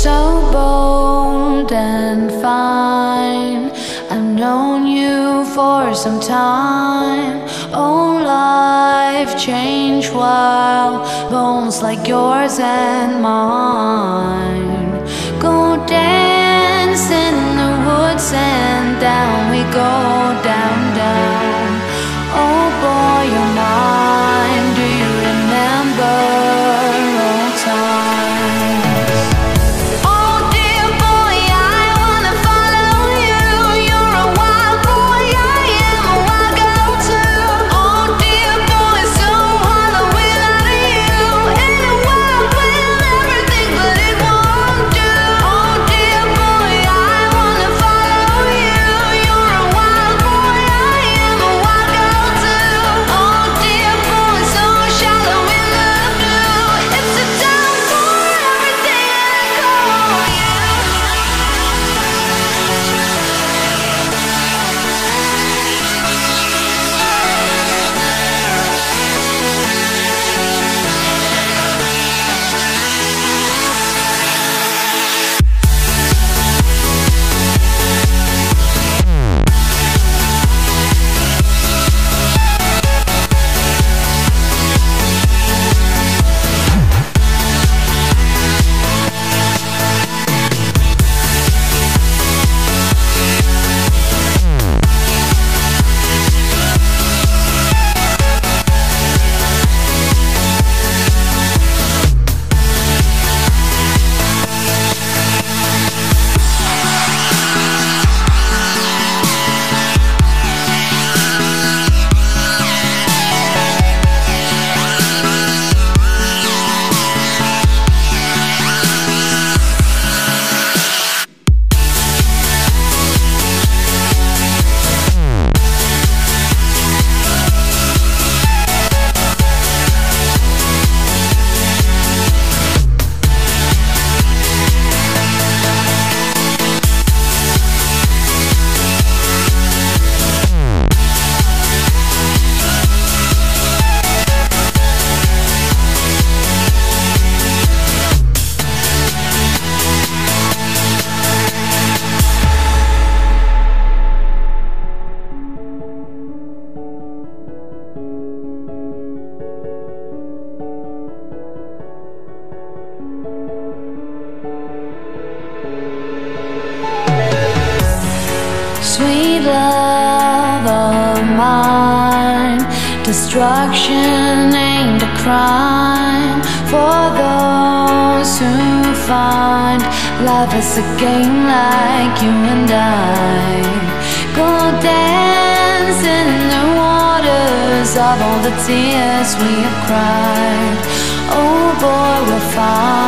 so bold and fine. I've known you for some time. Oh, life changed while bones like yours and mine go dance in the woods, and down we go, down, down. Oh boy, you're mine. Do you remember old times? Oh dear boy, I wanna follow you. You're a wild boy, I am a wild girl too. Oh dear boy, so hollow without you. In a world with everything, but it won't do. Oh dear boy, I wanna follow you. You're a wild boy, I am a wild girl too. Oh dear boy, so shallow in the blue. It's a time for everything I call you. Sweet love of mine, destruction ain't a crime for those who find life is a game like you and I. Go dancing in the waters of all the tears we have cried. Oh boy, we'll find